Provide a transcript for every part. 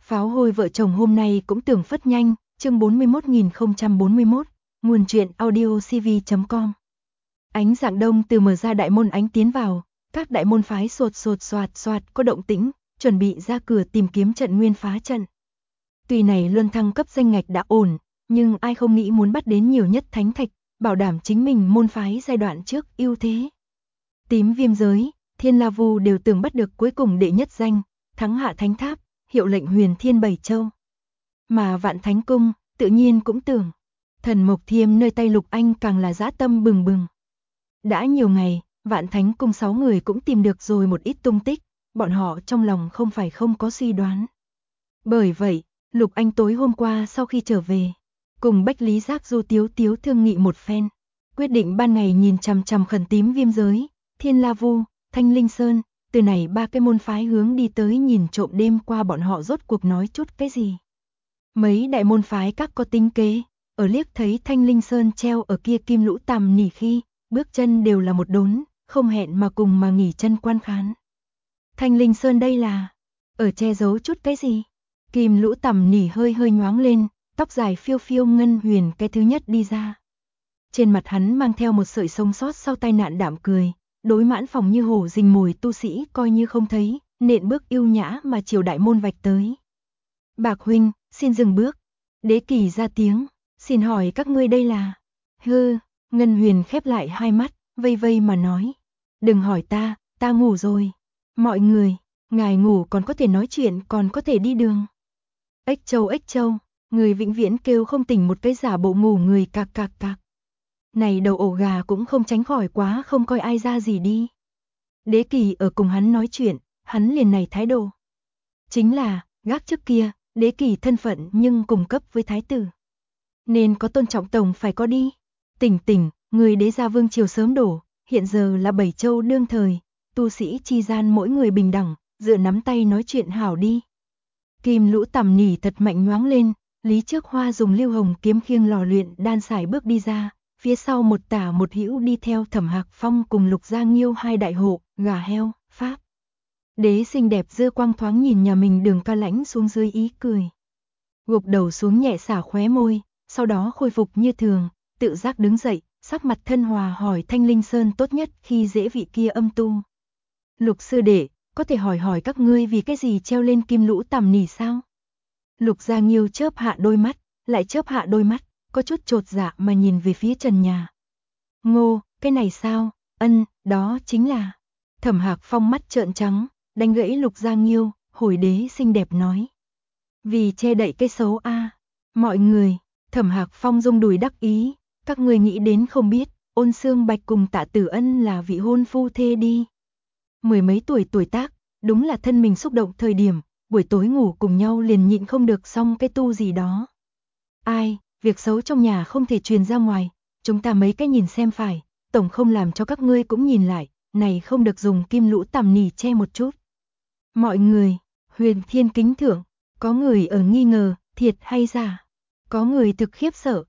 Pháo hôi vợ chồng hôm nay cũng tưởng phất nhanh, chương 41041, nguồn truyện audio cv.com. Ánh dạng đông từ mở ra đại môn ánh tiến vào, các đại môn phái sột sột soạt soạt có động tĩnh, chuẩn bị ra cửa tìm kiếm trận nguyên phá trận. Tuy này luân thăng cấp danh ngạch đã ổn, nhưng ai không nghĩ muốn bắt đến nhiều nhất thánh thạch, bảo đảm chính mình môn phái giai đoạn trước ưu thế. Tím viêm giới, Thiên La Vu đều tưởng bắt được cuối cùng đệ nhất danh, thắng hạ thánh tháp, hiệu lệnh huyền thiên bảy châu. Mà Vạn Thánh Cung, tự nhiên cũng tưởng. Thần Mộc Thiêm nơi tay Lục Anh càng là dã tâm bừng bừng. Đã nhiều ngày, Vạn Thánh Cung 6 người cũng tìm được rồi một ít tung tích, bọn họ trong lòng không phải không có suy đoán. Bởi vậy, Lục Anh tối hôm qua sau khi trở về, cùng Bách Lý Giác Du Tiếu Tiếu thương nghị một phen, quyết định ban ngày nhìn chằm chằm khẩn tím viêm giới, Thiên La Vu, Thanh Linh Sơn, từ này ba cái môn phái hướng đi tới nhìn trộm đêm qua bọn họ rốt cuộc nói chút cái gì. Mấy đại môn phái các có tính kế, ở liếc thấy Thanh Linh Sơn treo ở kia kim lũ tằm nỉ khi, bước chân đều là một đốn, không hẹn mà cùng mà nghỉ chân quan khán. Thanh Linh Sơn đây là, ở che giấu chút cái gì? Kim lũ tằm nỉ hơi hơi nhoáng lên, tóc dài phiêu phiêu ngân huyền cái thứ nhất đi ra. Trên mặt hắn mang theo một sợi sống sót sau tai nạn đạm cười, đối mãn phòng như hổ rình mồi tu sĩ coi như không thấy, nện bước yêu nhã mà chiều đại môn vạch tới. Bạc huynh, xin dừng bước. Đế Kỳ ra tiếng, xin hỏi các ngươi đây là? Hư, Ngân Huyền khép lại hai mắt, vây vây mà nói. Đừng hỏi ta ngủ rồi. Mọi người, ngài ngủ còn có thể nói chuyện còn có thể đi đường. Ếch châu, người vĩnh viễn kêu không tỉnh một cái giả bộ ngủ người cạc cạc cạc. Này đầu ổ gà cũng không tránh khỏi quá không coi ai ra gì đi. Đế Kỳ ở cùng hắn nói chuyện, hắn liền này thái độ. Chính là, gác trước kia, Đế Kỳ thân phận nhưng cùng cấp với thái tử. Nên có tôn trọng tổng phải có đi. Tỉnh, người đế gia vương triều sớm đổ, hiện giờ là bảy châu đương thời, tu sĩ chi gian mỗi người bình đẳng, dựa nắm tay nói chuyện hảo đi. Kim lũ tằm nỉ thật mạnh nhoáng lên, Lý Trước Hoa dùng lưu hồng kiếm khiêng lò luyện đan sải bước đi ra, phía sau một tả một hữu đi theo Thẩm Hạc Phong cùng Lục Gia Nghiêu hai đại hộ, gà heo, pháp. Đế xinh đẹp dư quang thoáng nhìn nhà mình Đường Ca Lãnh xuống dưới ý cười. Gục đầu xuống nhẹ xả khóe môi, sau đó khôi phục như thường, tự giác đứng dậy, sắc mặt thân hòa hỏi Thanh Linh Sơn tốt nhất khi dễ vị kia âm tu. Lục sư đệ, có thể hỏi các ngươi vì cái gì treo lên kim lũ tằm nỉ sao? Lục Gia Nghiêu chớp hạ đôi mắt, lại chớp hạ đôi mắt, có chút chột dạ mà nhìn về phía trần nhà. Ngô, cái này sao? Đó chính là. Thẩm Hạc Phong mắt trợn trắng, đánh gãy Lục Gia Nghiêu, hồi đế xinh đẹp nói. Vì che đậy cái xấu a. Mọi người, Thẩm Hạc Phong rung đùi đắc ý, các người nghĩ đến không biết, Ôn Xương Bạch cùng Tạ Tử Ân là vị hôn phu thê đi. Mười mấy tuổi tác, đúng là thân mình xúc động thời điểm, buổi tối ngủ cùng nhau liền nhịn không được xong cái tu gì đó. Ai, việc xấu trong nhà không thể truyền ra ngoài, chúng ta mấy cái nhìn xem phải, tổng không làm cho các ngươi cũng nhìn lại, này không được dùng kim lũ tằm nỉ che một chút. Mọi người, Huyền Thiên kính thưởng, có người ở nghi ngờ, thiệt hay giả. Có người thực khiếp sợ,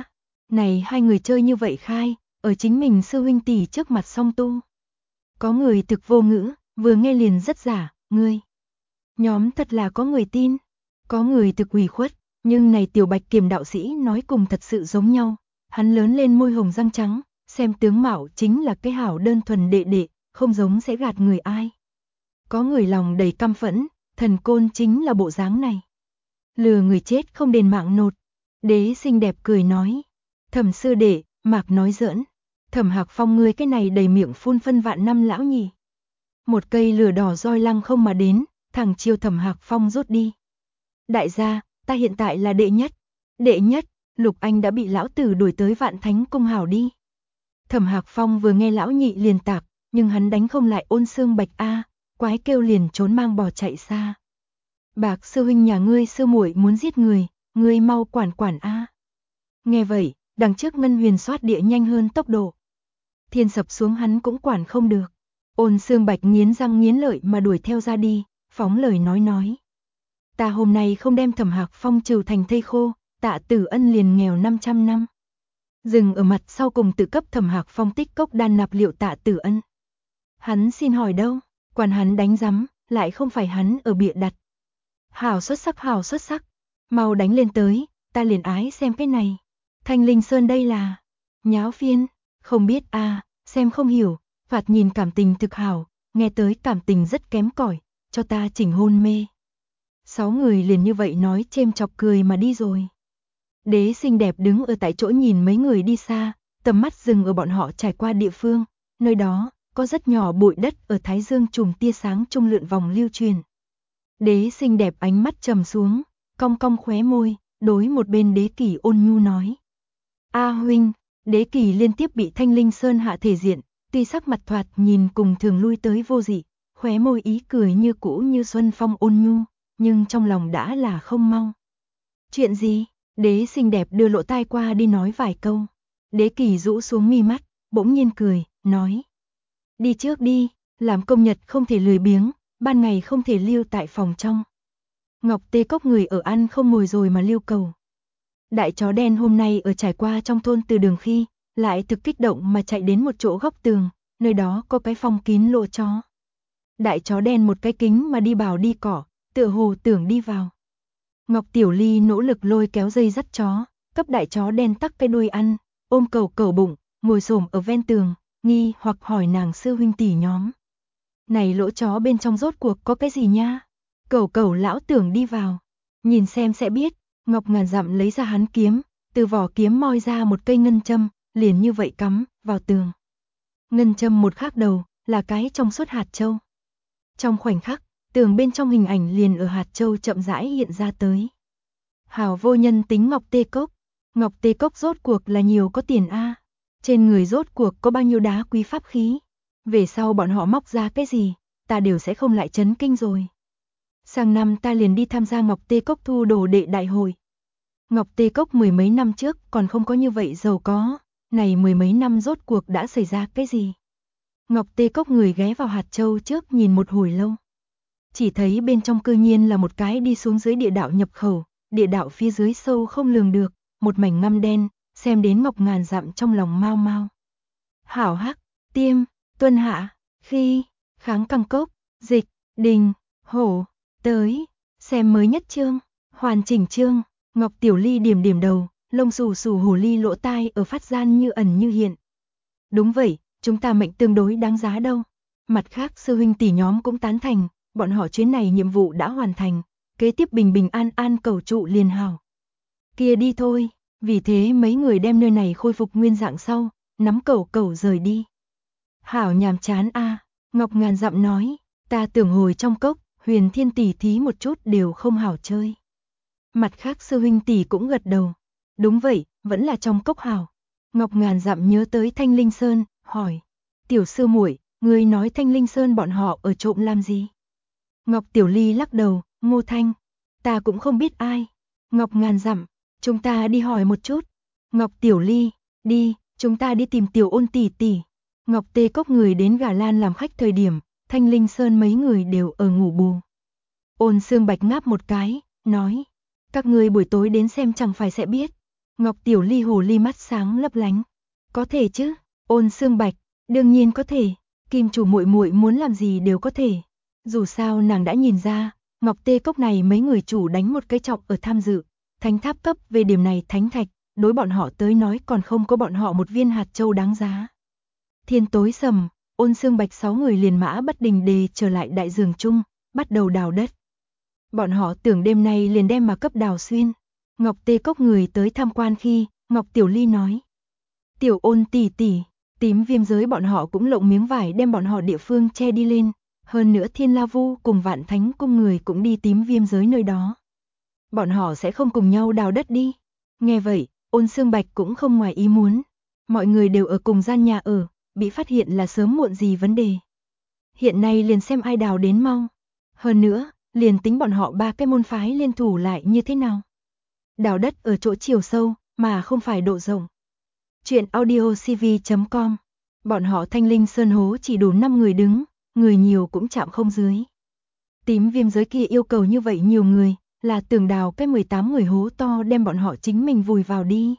này hai người chơi như vậy khai, ở chính mình sư huynh tỷ trước mặt song tu. Có người thực vô ngữ, vừa nghe liền rất giả, ngươi. Nhóm thật là có người tin, có người thực ủy khuất, nhưng này Tiểu Bạch Kiềm đạo sĩ nói cùng thật sự giống nhau. Hắn lớn lên môi hồng răng trắng, xem tướng mạo chính là cái hảo đơn thuần đệ, không giống sẽ gạt người ai. Có người lòng đầy căm phẫn, thần côn chính là bộ dáng này. Lừa người chết không đền mạng nột. Đế xinh đẹp cười nói. Thẩm sư đệ, Mạc nói giỡn. Thẩm Hạc Phong ngươi cái này đầy miệng phun phân vạn năm lão nhỉ. Một cây lửa đỏ roi lăng không mà đến, thẳng chiều Thẩm Hạc Phong rút đi. Đại gia, ta hiện tại là đệ nhất. Đệ nhất, Lục Anh đã bị lão tử đuổi tới Vạn Thánh Cung hảo đi. Thẩm Hạc Phong vừa nghe lão nhị liền tạc, nhưng hắn đánh không lại Ôn Xương Bạch a, quái kêu liền trốn mang bò chạy xa. Bạc sư huynh nhà ngươi sư muội muốn giết người, ngươi mau quản a. Nghe vậy, đằng trước Ngân Huyền xoát địa nhanh hơn tốc độ. Thiên sập xuống hắn cũng quản không được. Ôn Xương Bạch nghiến răng nghiến lợi mà đuổi theo ra đi, phóng lời nói. Ta hôm nay không đem Thẩm Hạc Phong trừ thành thây khô, Tạ Tử Ân liền nghèo 500 năm. Dừng ở mặt sau cùng tự cấp Thẩm Hạc Phong tích cốc đan nạp liệu Tạ Tử Ân. Hắn xin hỏi đâu, quản hắn đánh rắm, lại không phải hắn ở bịa đặt. Hảo xuất sắc. Mau đánh lên tới, ta liền ái xem cái này. Thanh Linh Sơn đây là nháo phiên, không biết xem không hiểu, phạt nhìn cảm tình thực hảo, nghe tới cảm tình rất kém cỏi, cho ta chỉnh hôn mê. 6 người liền như vậy nói chêm chọc cười mà đi rồi. Đế xinh đẹp đứng ở tại chỗ nhìn mấy người đi xa, tầm mắt dừng ở bọn họ trải qua địa phương, nơi đó có rất nhỏ bụi đất ở thái dương trùm tia sáng trung lượn vòng lưu truyền. Đế xinh đẹp ánh mắt trầm xuống, cong cong khóe môi, đối một bên Đế Kỷ ôn nhu nói. A huynh, Đế Kỷ liên tiếp bị Thanh Linh Sơn hạ thể diện, tuy sắc mặt thoạt nhìn cùng thường lui tới vô dị, khóe môi ý cười như cũ như xuân phong ôn nhu, nhưng trong lòng đã là không mau. Chuyện gì? Đế xinh đẹp đưa lỗ tai qua đi nói vài câu. Đế Kỷ rũ xuống mi mắt, bỗng nhiên cười, nói. Đi trước đi, làm công nhật không thể lười biếng, ban ngày không thể lưu tại phòng trong. Ngọc Tê Cốc người ở ăn không ngồi rồi mà lưu cầu. Đại chó đen hôm nay ở trải qua trong thôn từ đường khi, lại thực kích động mà chạy đến một chỗ góc tường, nơi đó có cái phòng kín lỗ chó. Đại chó đen một cái kính mà đi bảo đi cỏ, tựa hồ tưởng đi vào. Ngọc Tiểu Ly nỗ lực lôi kéo dây dắt chó, cấp đại chó đen tắc cái đuôi ăn, ôm cẩu bụng, ngồi xổm ở ven tường, nghi hoặc hỏi nàng sư huynh tỷ nhóm. Này lỗ chó bên trong rốt cuộc có cái gì nha? Cẩu lão tưởng đi vào. Nhìn xem sẽ biết. Ngọc Ngàn Dặm lấy ra hắn kiếm, từ vỏ kiếm moi ra một cây ngân châm, liền như vậy cắm vào tường. Ngân châm một khác đầu, là cái trong suốt hạt châu. Trong khoảnh khắc, tường bên trong hình ảnh liền ở hạt châu chậm rãi hiện ra tới. Hảo vô nhân tính Ngọc Tê Cốc. Ngọc Tê Cốc rốt cuộc là nhiều có tiền a. Trên người rốt cuộc có bao nhiêu đá quý pháp khí. Về sau bọn họ móc ra cái gì, ta đều sẽ không lại chấn kinh rồi. Sang năm ta liền đi tham gia Ngọc Tê Cốc thu đồ đệ đại hội. Ngọc Tê Cốc mười mấy năm trước còn không có như vậy giàu có, này mười mấy năm rốt cuộc đã xảy ra cái gì? Ngọc Tê Cốc người ghé vào hạt châu trước nhìn một hồi lâu. Chỉ thấy bên trong cư nhiên là một cái đi xuống dưới địa đạo nhập khẩu, địa đạo phía dưới sâu không lường được, một mảnh ngăm đen, xem đến Ngọc Ngàn Dặm trong lòng mau mau. Hảo Hắc, Tiêm, Tuân Hạ, Khi, Kháng Căng Cốc, Dịch, Đình, Hổ, tới, xem mới nhất chương, hoàn chỉnh chương. Ngọc Tiểu Ly điểm đầu, lông xù xù hồ ly lỗ tai ở phát gian như ẩn như hiện. Đúng vậy, chúng ta mệnh tương đối đáng giá đâu. Mặt khác sư huynh tỷ nhóm cũng tán thành, bọn họ chuyến này nhiệm vụ đã hoàn thành, kế tiếp bình an cầu trụ liền hảo. Kia đi thôi, vì thế mấy người đem nơi này khôi phục nguyên dạng sau, nắm cẩu rời đi. Hảo nhàm chán a, Ngọc Ngàn Dặm nói, ta tưởng hồi trong cốc, Huyền Thiên tỷ thí một chút đều không hảo chơi. Mặt khác sư huynh tỷ cũng gật đầu. Đúng vậy, vẫn là trong cốc hảo. Ngọc Ngàn Dặm nhớ tới Thanh Linh Sơn, hỏi. Tiểu sư muội, ngươi nói Thanh Linh Sơn bọn họ ở trộm làm gì? Ngọc Tiểu Ly lắc đầu, Ngô Thanh. Ta cũng không biết ai. Ngọc Ngàn Dặm, chúng ta đi hỏi một chút. Ngọc Tiểu Ly, đi, chúng ta đi tìm Tiểu Ôn tỷ tỷ. Ngọc Tê Cốc người đến Gà Lan làm khách thời điểm, Thanh Linh Sơn mấy người đều ở ngủ bù. Ôn Sương Bạch ngáp một cái, nói. Các người buổi tối đến xem chẳng phải sẽ biết. Ngọc Tiểu Ly hồ ly mắt sáng lấp lánh. Có thể chứ, Ôn Sương Bạch, đương nhiên có thể, Kim chủ muội muội muốn làm gì đều có thể. Dù sao nàng đã nhìn ra, Ngọc Tê Cốc này mấy người chủ đánh một cái trọng ở tham dự, thánh tháp cấp về điểm này thánh thạch, đối bọn họ tới nói còn không có bọn họ một viên hạt châu đáng giá. Thiên tối sầm, Ôn Sương Bạch 6 người liền mã bất đình đề trở lại đại giường chung, bắt đầu đào đất. Bọn họ tưởng đêm nay liền đem mà cấp đào xuyên. Ngọc Tê Cốc người tới tham quan khi, Ngọc Tiểu Ly nói. Tiểu Ôn tỷ tỷ, tím viêm giới bọn họ cũng lộng miếng vải đem bọn họ địa phương che đi lên. Hơn nữa Thiên La Vu cùng Vạn Thánh cung người cũng đi tím viêm giới nơi đó. Bọn họ sẽ không cùng nhau đào đất đi. Nghe vậy, Ôn Sương Bạch cũng không ngoài ý muốn. Mọi người đều ở cùng gian nhà ở, bị phát hiện là sớm muộn gì vấn đề. Hiện nay liền xem ai đào đến mau. Hơn nữa, liền tính bọn họ ba cái môn phái liên thủ lại như thế nào. Đào đất ở chỗ chiều sâu, mà không phải độ rộng. Chuyện audiocv.com. Bọn họ Thanh Linh Sơn hố chỉ đủ 5 người đứng, người nhiều cũng chạm không dưới. Tím viêm giới kia yêu cầu như vậy nhiều người, là tưởng đào cái 18 người hố to đem bọn họ chính mình vùi vào đi.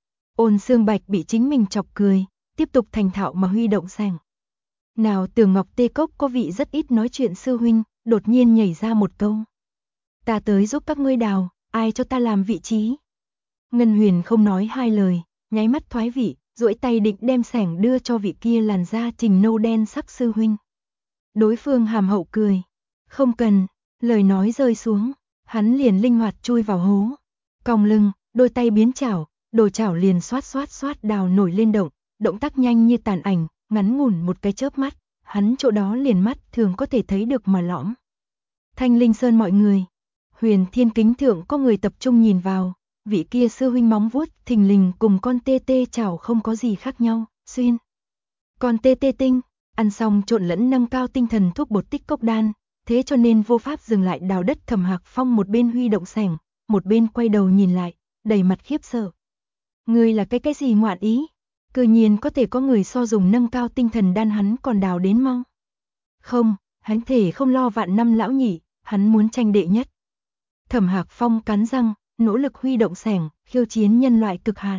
Ôn Sương Bạch bị chính mình chọc cười, tiếp tục thành thạo mà huy động sàng. Nào tưởng Ngọc Tê Cốc có vị rất ít nói chuyện sư huynh, đột nhiên nhảy ra một câu. Ta tới giúp các ngươi đào, ai cho ta làm vị trí. Ngân Huyền không nói hai lời, nháy mắt thoái vị, duỗi tay định đem xẻng đưa cho vị kia làn da trình nâu đen sắc sư huynh. Đối phương hàm hậu cười. Không cần, lời nói rơi xuống, hắn liền linh hoạt chui vào hố. Còng lưng, đôi tay biến chảo, đồ chảo liền xoát đào nổi lên động tác nhanh như tàn ảnh, ngắn ngủn một cái chớp mắt, hắn chỗ đó liền mắt thường có thể thấy được mà lõm. Thanh Linh Sơn mọi người, Huyền Thiên Kính thượng có người tập trung nhìn vào, vị kia sư huynh móng vuốt thình lình cùng con tê tê chảo không có gì khác nhau, xuyên. Con tê tê tinh, ăn xong trộn lẫn nâng cao tinh thần thuốc bột tích cốc đan, thế cho nên vô pháp dừng lại đào đất. Thẩm Hạc Phong một bên huy động xẻng, một bên quay đầu nhìn lại, đầy mặt khiếp sợ. Ngươi là cái gì ngoạn ý? Cư nhiên có thể có người so dùng nâng cao tinh thần đan hắn còn đào đến mau. Không, hắn thể không lo vạn năm lão nhị, hắn muốn tranh đệ nhất. Thẩm Hạc Phong cắn răng, nỗ lực huy động xẻng, khiêu chiến nhân loại cực hạn.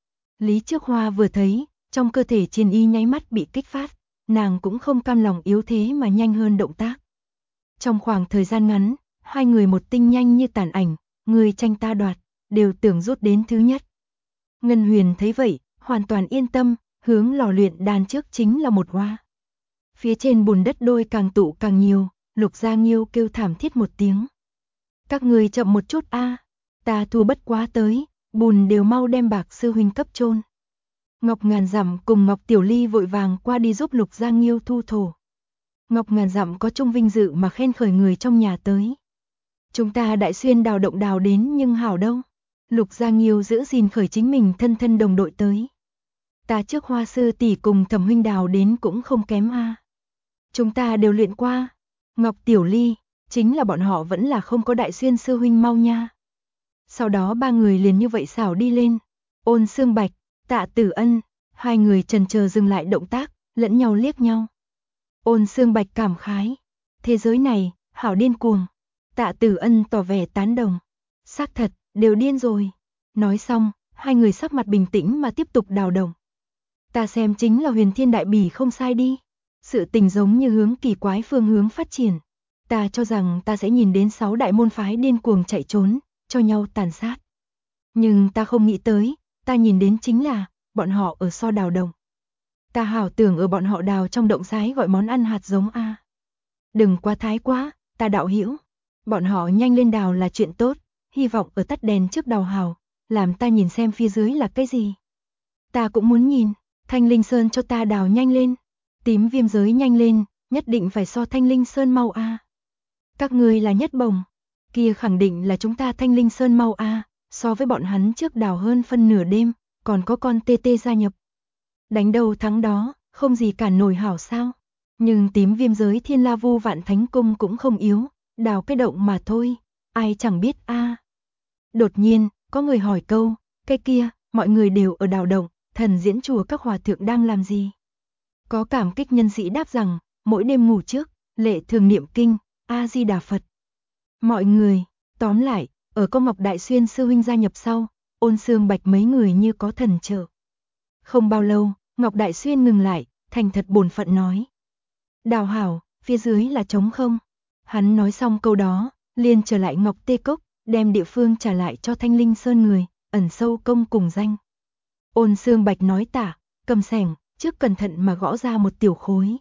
Lý Trước Hoa vừa thấy, trong cơ thể chiến y nháy mắt bị kích phát, nàng cũng không cam lòng yếu thế mà nhanh hơn động tác. Trong khoảng thời gian ngắn, hai người một tinh nhanh như tàn ảnh, người tranh ta đoạt, đều tưởng rút đến thứ nhất. Ngân Huyền thấy vậy, hoàn toàn yên tâm, hướng lò luyện đan trước chính là một hoa. Phía trên bùn đất đôi càng tụ càng nhiều, Lục Gia Nghiêu kêu thảm thiết một tiếng. Các người chậm một chút a, ta thua bất quá tới, bùn đều mau đem Bạc sư huynh cấp chôn. Ngọc Ngàn Dặm cùng Ngọc Tiểu Ly vội vàng qua đi giúp Lục Gia Nghiêu thu thổ. Ngọc Ngàn Dặm có chung vinh dự mà khen khởi người trong nhà tới. Chúng ta Đại Xuyên đào động đào đến nhưng hảo đâu. Lục Gia Nghiêu giữ gìn khởi chính mình thân đồng đội tới. Ta trước Hoa sư tỷ cùng Thẩm huynh đào đến cũng không kém a. Chúng ta đều luyện qua. Ngọc Tiểu Ly, chính là bọn họ vẫn là không có Đại Xuyên sư huynh mau nha. Sau đó ba người liền như vậy xảo đi lên. Ôn Xương Bạch, Tạ Tử Ân, hai người chần chờ dừng lại động tác, lẫn nhau liếc nhau. Ôn Xương Bạch cảm khái, thế giới này, hảo điên cuồng. Tạ Tử Ân tỏ vẻ tán đồng, xác thật, đều điên rồi. Nói xong, hai người sắc mặt bình tĩnh mà tiếp tục đào đồng. Ta xem chính là Huyền Thiên Đại Bỉ không sai đi. Sự tình giống như hướng kỳ quái phương hướng phát triển. Ta cho rằng ta sẽ nhìn đến 6 đại môn phái điên cuồng chạy trốn, cho nhau tàn sát. Nhưng ta không nghĩ tới, ta nhìn đến chính là, bọn họ ở so đào đồng. Ta hảo tưởng ở bọn họ đào trong động sái gọi món ăn hạt giống a. Đừng quá thái quá, ta đạo hữu. Bọn họ nhanh lên đào là chuyện tốt, hy vọng ở tắt đèn trước đào hào, làm ta nhìn xem phía dưới là cái gì. Ta cũng muốn nhìn, Thanh Linh Sơn cho ta đào nhanh lên, tím viêm giới nhanh lên, nhất định phải so Thanh Linh Sơn mau a. Các ngươi là nhất bổng, kia khẳng định là chúng ta Thanh Linh Sơn mau a, so với bọn hắn trước đào hơn phân nửa đêm, còn có con tê tê gia nhập. Đánh đầu thắng đó, không gì cản nổi hảo sao. Nhưng tím viêm giới Thiên La Vu Vạn Thánh Cung cũng không yếu, đào cái động mà thôi, ai chẳng biết a. Đột nhiên, có người hỏi câu, cái kia, mọi người đều ở đào động, thần diễn chùa các hòa thượng đang làm gì? Có cảm kích nhân sĩ đáp rằng, mỗi đêm ngủ trước, lệ thường niệm kinh, A-di-đà Phật. Mọi người, tóm lại, ở có Ngọc Đại Xuyên sư huynh gia nhập sau, Ôn Xương Bạch mấy người như có thần trợ. Không bao lâu, Ngọc Đại Xuyên ngừng lại, thành thật bổn phận nói. Đào hảo, phía dưới là trống không. Hắn nói xong câu đó, liền trở lại Ngọc Tê Cốc, đem địa phương trả lại cho Thanh Linh Sơn người, ẩn sâu công cùng danh. Ôn Xương Bạch nói tả, cầm xẻng, trước cẩn thận mà gõ ra một tiểu khối.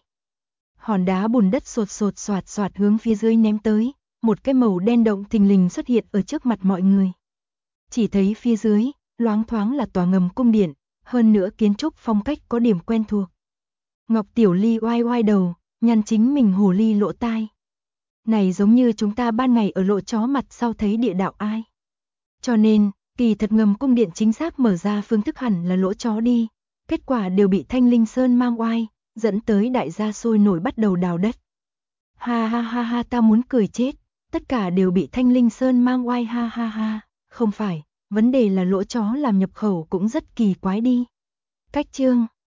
Hòn đá bùn đất sột soạt hướng phía dưới ném tới, một cái màu đen động thình lình xuất hiện ở trước mặt mọi người. Chỉ thấy phía dưới, loáng thoáng là tòa ngầm cung điện, hơn nữa kiến trúc phong cách có điểm quen thuộc. Ngọc Tiểu Ly oai oai đầu, nhăn chính mình hồ ly lỗ tai. Này giống như chúng ta ban ngày ở lộ chó mặt sau thấy địa đạo ai. Cho nên, kỳ thật ngầm cung điện chính xác mở ra phương thức hẳn là lỗ chó đi. Kết quả đều bị Thanh Linh Sơn mang oai, dẫn tới đại gia sôi nổi bắt đầu đào đất. Ha ha ha ha, ta muốn cười chết, tất cả đều bị Thanh Linh Sơn mang oai, ha ha ha. Không phải, vấn đề là lỗ chó làm nhập khẩu cũng rất kỳ quái đi. Cách chương